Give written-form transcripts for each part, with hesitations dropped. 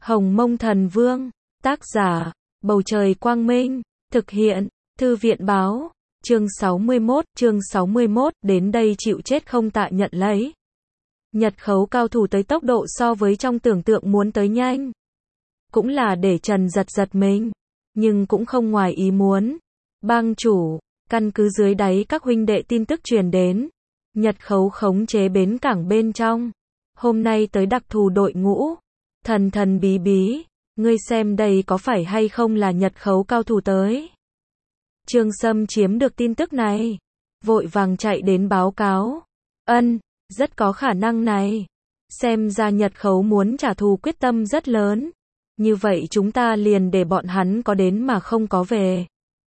Hồng Mông Thần Vương, tác giả, Bầu Trời Quang Minh, thực hiện, Thư viện Báo, chương 61, đến đây chịu chết không tạ nhận lấy. Nhật khấu cao thủ tới tốc độ so với trong tưởng tượng muốn tới nhanh. Cũng là để Trần giật mình, nhưng cũng không ngoài ý muốn. Bang chủ, căn cứ dưới đáy các huynh đệ tin tức truyền đến. Nhật khấu khống chế bến cảng bên trong. Hôm nay tới đặc thù đội ngũ. Thần bí bí, ngươi xem đây có phải hay không là Nhật khấu cao thủ tới. Trương Sâm chiếm được tin tức này, vội vàng chạy đến báo cáo. Rất có khả năng này. Xem ra Nhật khấu muốn trả thù quyết tâm rất lớn. Như vậy chúng ta liền để bọn hắn có đến mà không có về.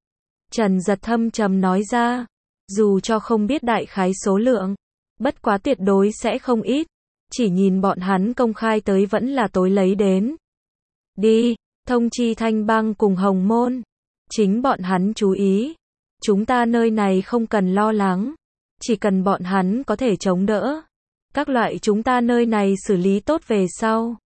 Trần giật thâm trầm nói ra, dù cho không biết đại khái số lượng, bất quá tuyệt đối sẽ không ít. Chỉ nhìn bọn hắn công khai tới vẫn là tối lấy đến. Đi, thông chi Thanh Bang cùng Hồng Môn. Chính bọn hắn chú ý. Chúng ta nơi này không cần lo lắng. Chỉ cần bọn hắn có thể chống đỡ. Các loại chúng ta nơi này xử lý tốt về sau.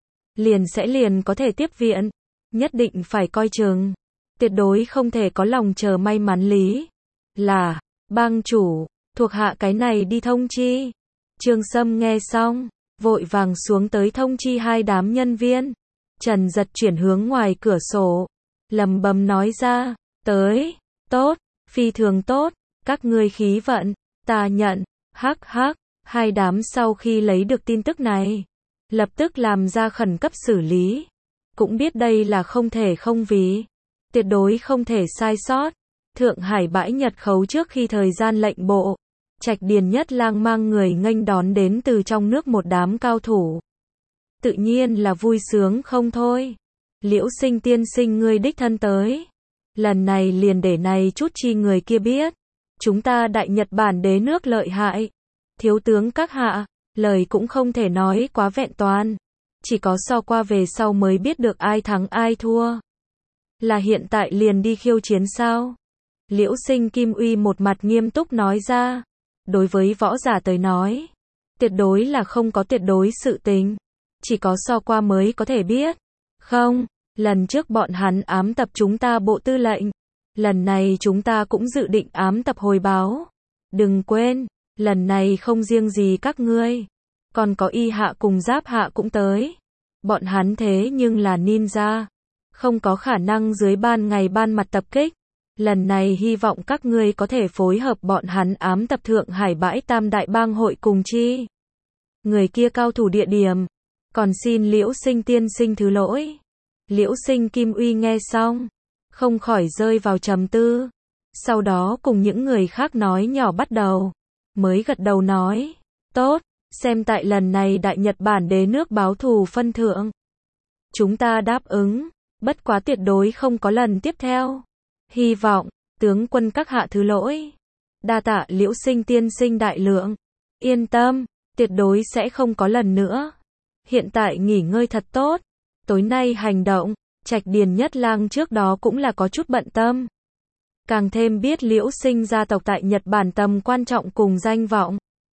Liền có thể tiếp viện. Nhất định phải coi chừng. Tuyệt đối không thể có lòng chờ may mắn lý. Là, bang chủ, thuộc hạ cái này đi thông chi. Trương Sâm nghe xong, vội vàng xuống tới thông chi hai đám nhân viên. Trần giật chuyển hướng ngoài cửa sổ, lầm bầm nói ra, tới, tốt, phi thường tốt, các ngươi khí vận, ta nhận, hắc, hai đám sau khi lấy được tin tức này, lập tức làm ra khẩn cấp xử lý, cũng biết đây là không thể không vì, tuyệt đối không thể sai sót. Thượng Hải bãi Nhật khấu trước khi thời gian lệnh bộ, Trạch Điền Nhất Lang mang người nghênh đón đến từ trong nước một đám cao thủ. Tự nhiên là vui sướng không thôi. Liễu Sinh tiên sinh ngươi đích thân tới. Lần này liền để này chút chi người kia biết. Chúng ta Đại Nhật Bản đế nước lợi hại. Thiếu tướng các hạ, lời cũng không thể nói quá vẹn toàn. Chỉ có so qua về sau mới biết được ai thắng ai thua. Là hiện tại liền đi khiêu chiến sao? Liễu Sinh Kim Uy một mặt nghiêm túc nói ra. Đối với võ giả tới nói, tuyệt đối là không có tuyệt đối sự tình. Chỉ có so qua mới có thể biết. Không, lần trước bọn hắn ám tập chúng ta bộ tư lệnh. Lần này chúng ta cũng dự định ám tập hồi báo. Đừng quên, lần này không riêng gì các ngươi. Còn có y hạ cùng giáp hạ cũng tới. Bọn hắn thế nhưng là ninja. Không có khả năng dưới ban ngày ban mặt tập kích. Lần này hy vọng các ngươi có thể phối hợp bọn hắn ám tập Thượng Hải bãi Tam Đại Bang hội cùng chi. Người kia cao thủ địa điểm. Còn xin Liễu Sinh tiên sinh thứ lỗi. Liễu Sinh Kim Uy nghe xong, không khỏi rơi vào trầm tư. Sau đó cùng những người khác nói nhỏ bắt đầu. Mới gật đầu nói, tốt, xem tại lần này Đại Nhật Bản đế nước báo thù phân thượng. Chúng ta đáp ứng, bất quá tuyệt đối không có lần tiếp theo. Hy vọng, tướng quân các hạ thứ lỗi. Đa tạ Liễu Sinh tiên sinh đại lượng. Yên tâm, tuyệt đối sẽ không có lần nữa. Hiện tại nghỉ ngơi thật tốt. Tối nay hành động, Trạch Điền Nhất Lang trước đó cũng là có chút bận tâm. Càng thêm biết Liễu Sinh gia tộc tại Nhật Bản tầm quan trọng cùng danh vọng.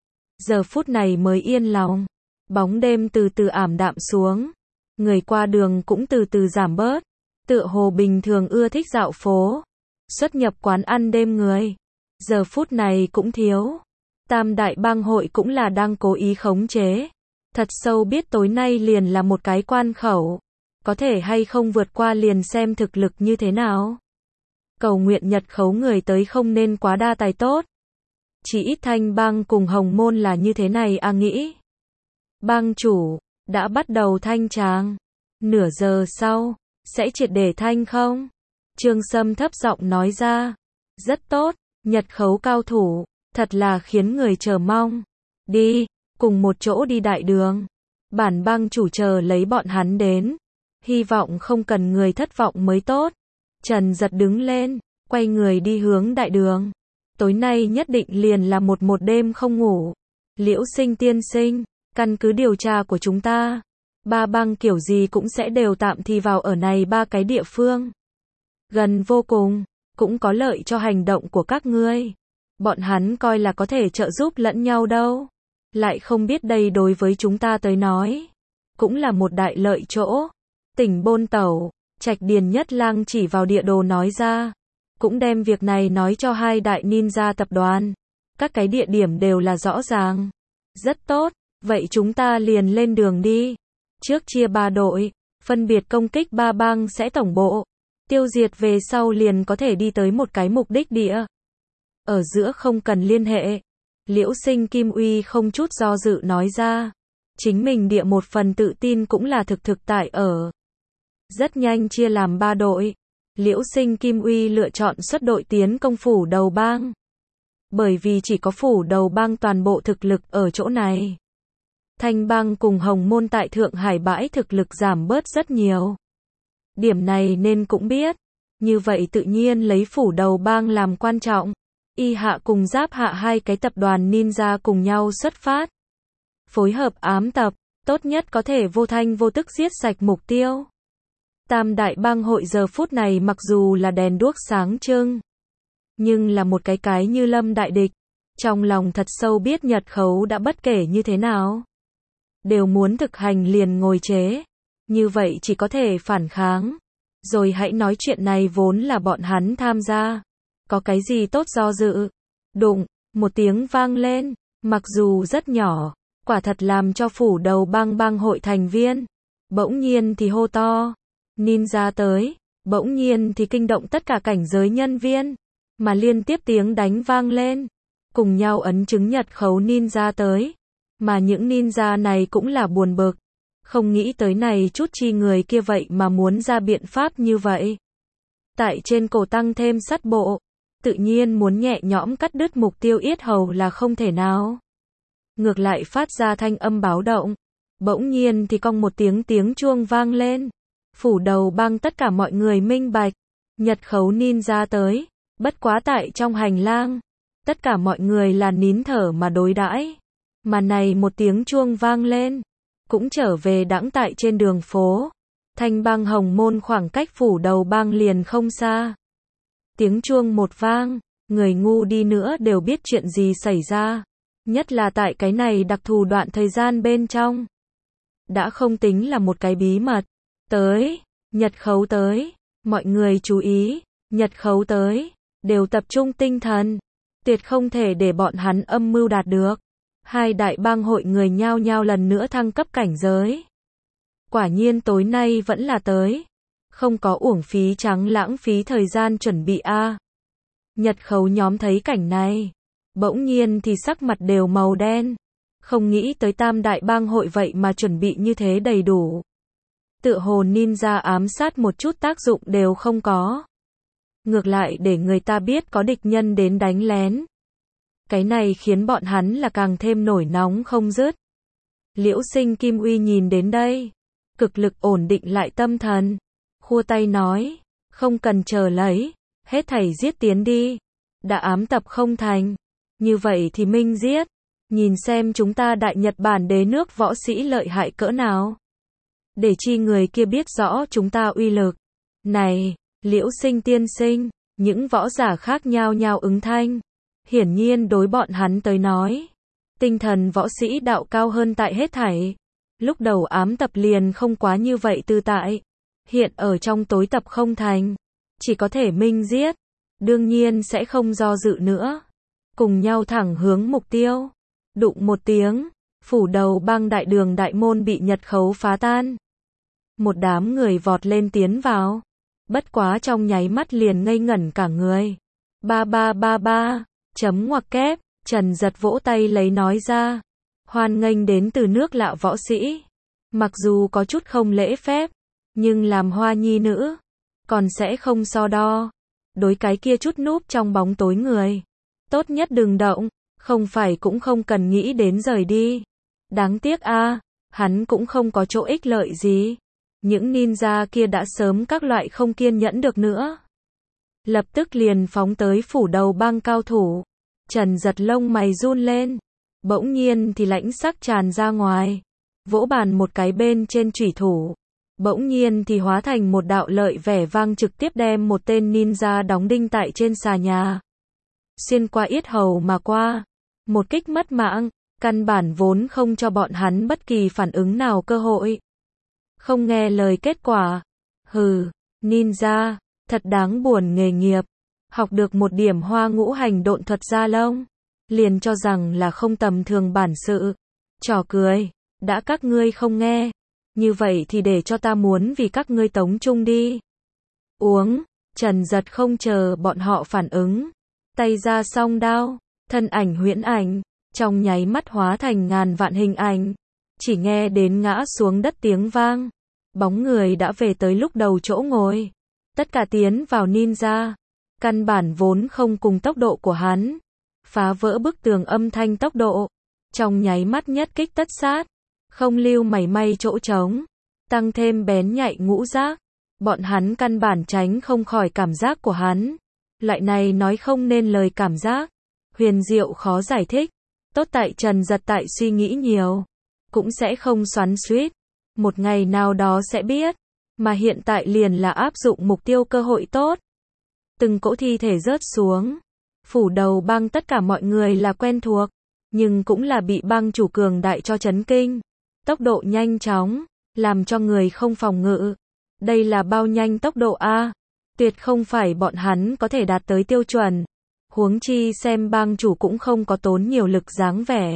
Giờ phút này mới yên lòng. Bóng đêm từ từ ảm đạm xuống. Người qua đường cũng từ từ giảm bớt. Tựa hồ bình thường ưa thích dạo phố. Xuất nhập quán ăn đêm người. Giờ phút này cũng thiếu. Tam Đại Bang hội cũng là đang cố ý khống chế. Thật sâu biết tối nay liền là một cái quan khẩu. Có thể hay không vượt qua liền xem thực lực như thế nào. Cầu nguyện Nhật khấu người tới không nên quá đa tài tốt. Chỉ ít Thanh Bang cùng Hồng Môn là như thế này nghĩ. Bang chủ, đã bắt đầu thanh tràng. Nửa giờ sau, sẽ triệt để thanh không? Trương Sâm thấp giọng nói ra. Rất tốt, Nhật khấu cao thủ, thật là khiến người chờ mong. Đi, cùng một chỗ đi đại đường. Bản bang chủ chờ lấy bọn hắn đến. Hy vọng không cần người thất vọng mới tốt. Trần giật đứng lên, quay người đi hướng đại đường. Tối nay nhất định liền là một đêm không ngủ. Liễu Sinh tiên sinh, căn cứ điều tra của chúng ta, ba bang kiểu gì cũng sẽ đều tạm thì vào ở này ba cái địa phương. Gần vô cùng, cũng có lợi cho hành động của các ngươi. Bọn hắn coi là có thể trợ giúp lẫn nhau đâu. Lại không biết đây đối với chúng ta tới nói, cũng là một đại lợi chỗ. Tỉnh Bôn Tẩu, Trạch Điền Nhất Lang chỉ vào địa đồ nói ra. Cũng đem việc này nói cho hai đại ninja tập đoàn. Các cái địa điểm đều là rõ ràng. Rất tốt, vậy chúng ta liền lên đường đi. Trước chia 3 đội, phân biệt công kích 3 bang sẽ tổng bộ. Tiêu diệt về sau liền có thể đi tới một cái mục đích địa. Ở giữa không cần liên hệ. Liễu Sinh Kim Uy không chút do dự nói ra. Chính mình địa một phần tự tin cũng là thực tại ở. Rất nhanh chia làm 3 đội. Liễu Sinh Kim Uy lựa chọn xuất đội tiến công phủ đầu bang. Bởi vì chỉ có phủ đầu bang toàn bộ thực lực ở chỗ này. Thanh bang cùng Hồng Môn tại Thượng Hải bãi thực lực giảm bớt rất nhiều. Điểm này nên cũng biết. Như vậy tự nhiên lấy phủ đầu bang làm quan trọng. Y Hạ cùng Giáp Hạ hai cái tập đoàn ninja cùng nhau xuất phát. Phối hợp ám tập, tốt nhất có thể vô thanh vô tức giết sạch mục tiêu. Tam đại bang hội giờ phút này mặc dù là đèn đuốc sáng trưng, nhưng là một cái như lâm đại địch. Trong lòng thật sâu biết Nhật Khấu đã bất kể như thế nào, đều muốn thực hành liền ngồi chế. Như vậy chỉ có thể phản kháng. Rồi hãy nói chuyện này vốn là bọn hắn tham gia. Có cái gì tốt do dự. Đụng, một tiếng vang lên, mặc dù rất nhỏ, quả thật làm cho phủ đầu bang hội thành viên. Bỗng nhiên thì hô to. Ninja tới, bỗng nhiên thì kinh động tất cả cảnh giới nhân viên. Mà liên tiếp tiếng đánh vang lên. Cùng nhau ấn chứng Nhật Khấu ninja tới. Mà những ninja này cũng là buồn bực. Không nghĩ tới này chút chi người kia vậy mà muốn ra biện pháp như vậy. Tại trên cổ tăng thêm sắt bộ. Tự nhiên muốn nhẹ nhõm cắt đứt mục tiêu yết hầu là không thể nào. Ngược lại phát ra thanh âm báo động. Bỗng nhiên thì cong một tiếng chuông vang lên. Phủ đầu bang tất cả mọi người minh bạch. Nhật Khấu ninja tới. Bất quá tại trong hành lang. Tất cả mọi người là nín thở mà đối đãi. Mà này một tiếng chuông vang lên. Cũng trở về đãng tại trên đường phố. Thanh bang Hồng Môn khoảng cách phủ đầu bang liền không xa. Tiếng chuông một vang, người ngu đi nữa đều biết chuyện gì xảy ra. Nhất là tại cái này đặc thù đoạn thời gian bên trong. Đã không tính là một cái bí mật. Tới, Nhật Khấu tới. Mọi người chú ý, Nhật Khấu tới. Đều tập trung tinh thần. Tuyệt không thể để bọn hắn âm mưu đạt được. Hai đại bang hội người nhao nhao lần nữa thăng cấp cảnh giới. Quả nhiên tối nay vẫn là tới. Không có uổng phí trắng lãng phí thời gian chuẩn bị a. Nhật Khấu nhóm thấy cảnh này. Bỗng nhiên thì sắc mặt đều màu đen. Không nghĩ tới tam đại bang hội vậy mà chuẩn bị như thế đầy đủ. Tựa hồ ninja ám sát một chút tác dụng đều không có. Ngược lại để người ta biết có địch nhân đến đánh lén. Cái này khiến bọn hắn là càng thêm nổi nóng không dứt. Liễu Sinh Kim Uy nhìn đến đây. Cực lực ổn định lại tâm thần. Khua tay nói. Không cần chờ lấy. Hết thảy giết tiến đi. Đã ám tập không thành. Như vậy thì minh giết. Nhìn xem chúng ta Đại Nhật Bản đế nước võ sĩ lợi hại cỡ nào. Để chi người kia biết rõ chúng ta uy lực. Này, Liễu Sinh tiên sinh. Những võ giả khác nhao nhao ứng thanh. Hiển nhiên đối bọn hắn tới nói. Tinh thần võ sĩ đạo cao hơn tại hết thảy. Lúc đầu ám tập liền không quá như vậy tự tại. Hiện ở trong tối tập không thành. Chỉ có thể minh giết. Đương nhiên sẽ không do dự nữa. Cùng nhau thẳng hướng mục tiêu. Đụng một tiếng. Phủ đầu bang đại đường đại môn bị Nhật Khấu phá tan. Một đám người vọt lên tiến vào. Bất quá trong nháy mắt liền ngây ngẩn cả người. Ba. Chấm ngoặc kép. Trần Giật vỗ tay lấy nói ra. Hoan nghênh đến từ nước lạ võ sĩ. Mặc dù có chút không lễ phép. Nhưng làm hoa nhi nữ. Còn sẽ không so đo. Đối cái kia chút núp trong bóng tối người. Tốt nhất đừng động. Không phải cũng không cần nghĩ đến rời đi. Đáng tiếc a, hắn cũng không có chỗ ích lợi gì. Những ninja kia đã sớm các loại không kiên nhẫn được nữa. Lập tức liền phóng tới phủ đầu bang cao thủ. Trần Giật lông mày run lên. Bỗng nhiên thì lãnh sắc tràn ra ngoài. Vỗ bàn một cái bên trên chủy thủ. Bỗng nhiên thì hóa thành một đạo lợi vẻ vang trực tiếp đem một tên ninja đóng đinh tại trên xà nhà. Xuyên qua yết hầu mà qua. Một kích mất mạng. Căn bản vốn không cho bọn hắn bất kỳ phản ứng nào cơ hội. không nghe lời kết quả. Hừ, ninja, thật đáng buồn nghề nghiệp. Học được một điểm hoa ngũ hành độn thuật gia lông, liền cho rằng là không tầm thường bản sự. Trò cười, đã các ngươi không nghe, như vậy thì để cho ta muốn vì các ngươi tống chung đi. Uống, Trần Giật không chờ bọn họ phản ứng, tay ra song đao, thân ảnh huyễn ảnh, trong nháy mắt hóa thành ngàn vạn hình ảnh, chỉ nghe đến ngã xuống đất tiếng vang, bóng người đã về tới lúc đầu chỗ ngồi, tất cả tiến vào ninja, căn bản vốn không cùng tốc độ của hắn, phá vỡ bức tường âm thanh tốc độ, trong nháy mắt nhất kích tất sát, không lưu mảy may chỗ trống, tăng thêm bén nhạy ngũ giác, bọn hắn căn bản tránh không khỏi cảm giác của hắn, loại này nói không nên lời cảm giác, huyền diệu khó giải thích, tốt tại Trần Giật tại suy nghĩ nhiều, cũng sẽ không xoắn xuýt, một ngày nào đó sẽ biết, mà hiện tại liền là áp dụng mục tiêu cơ hội tốt. Từng cỗ thi thể rớt xuống, phủ đầu băng tất cả mọi người là quen thuộc, nhưng cũng là bị băng chủ cường đại cho chấn kinh, tốc độ nhanh chóng, làm cho người không phòng ngự. Đây là bao nhanh tốc độ a? Tuyệt không phải bọn hắn có thể đạt tới tiêu chuẩn. Huống chi xem bang chủ cũng không có tốn nhiều lực dáng vẻ.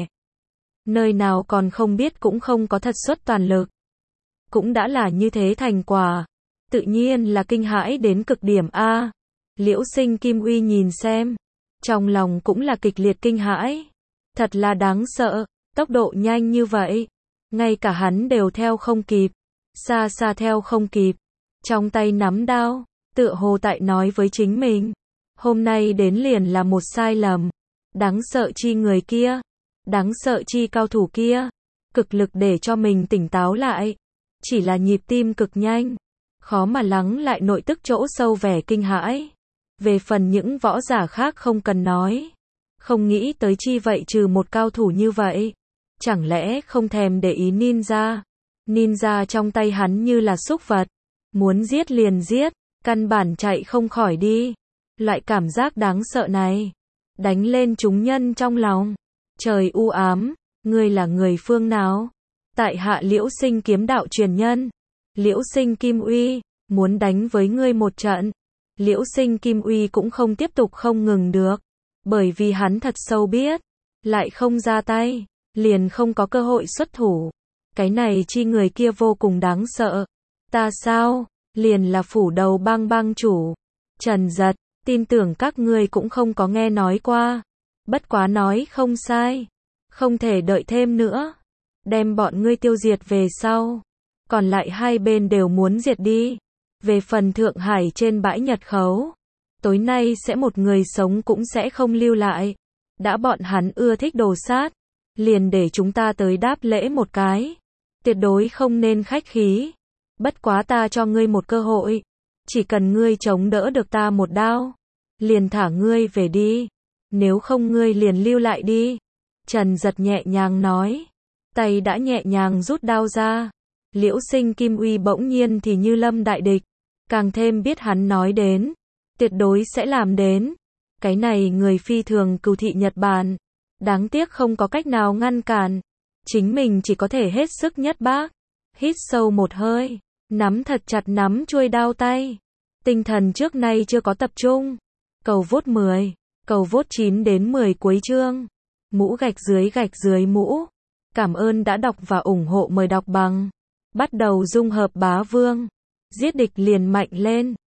Nơi nào còn không biết cũng không có thật xuất toàn lực. Cũng đã là như thế thành quả. Tự nhiên là kinh hãi đến cực điểm a. Liễu Sinh Kim Uy nhìn xem. Trong lòng cũng là kịch liệt kinh hãi. Thật là đáng sợ, tốc độ nhanh như vậy. Ngay cả hắn đều theo không kịp. Xa xa theo không kịp. Trong tay nắm đao, tựa hồ tại nói với chính mình. Hôm nay đến liền là một sai lầm. Đáng sợ chi người kia. Đáng sợ chi cao thủ kia. Cực lực để cho mình tỉnh táo lại. Chỉ là nhịp tim cực nhanh. Khó mà lắng lại nội tức chỗ sâu vẻ kinh hãi. Về phần những võ giả khác không cần nói. Không nghĩ tới chi vậy trừ một cao thủ như vậy. Chẳng lẽ không thèm để ý ninja. Ninja trong tay hắn như là súc vật. Muốn giết liền giết. Căn bản chạy không khỏi đi. Loại cảm giác đáng sợ này. Đánh lên chúng nhân trong lòng. Trời u ám. Ngươi là người phương nào? Tại hạ Liễu Sinh kiếm đạo truyền nhân. Liễu Sinh Kim Uy. Muốn đánh với ngươi một trận. Liễu Sinh Kim Uy cũng không tiếp tục không ngừng được. Bởi vì hắn thật sâu biết. Lại không ra tay. Liền không có cơ hội xuất thủ. Cái này chi người kia vô cùng đáng sợ. Ta sao? Liền là phủ đầu bang chủ. Trần Giật, tin tưởng các ngươi cũng không có nghe nói qua. Bất quá nói không sai. Không thể đợi thêm nữa. Đem bọn ngươi tiêu diệt về sau. Còn lại hai bên đều muốn diệt đi. Về phần Thượng Hải trên bãi Nhật Khấu. Tối nay sẽ một người sống cũng sẽ không lưu lại. Đã bọn hắn ưa thích đồ sát. Liền để chúng ta tới đáp lễ một cái. Tuyệt đối không nên khách khí. Bất quá ta cho ngươi một cơ hội. Chỉ cần ngươi chống đỡ được ta một đao. Liền thả ngươi về đi. Nếu không ngươi liền lưu lại đi. Trần Giật nhẹ nhàng nói. Tay đã nhẹ nhàng rút đao ra. Liễu Sinh Kim Uy bỗng nhiên thì như lâm đại địch. Càng thêm biết hắn nói đến. Tuyệt đối sẽ làm đến. Cái này người phi thường cừu thị Nhật Bản. Đáng tiếc không có cách nào ngăn cản. Chính mình chỉ có thể hết sức nhất bác. Hít sâu một hơi. Nắm thật chặt nắm chuôi đao tay. Tinh thần trước nay chưa có tập trung. Cầu vote 10. Cầu vote 9 đến 10 cuối chương. Mũ gạch dưới mũ. Cảm ơn đã đọc và ủng hộ, mời đọc bằng. Bắt đầu dung hợp bá vương. Giết địch liền mạnh lên.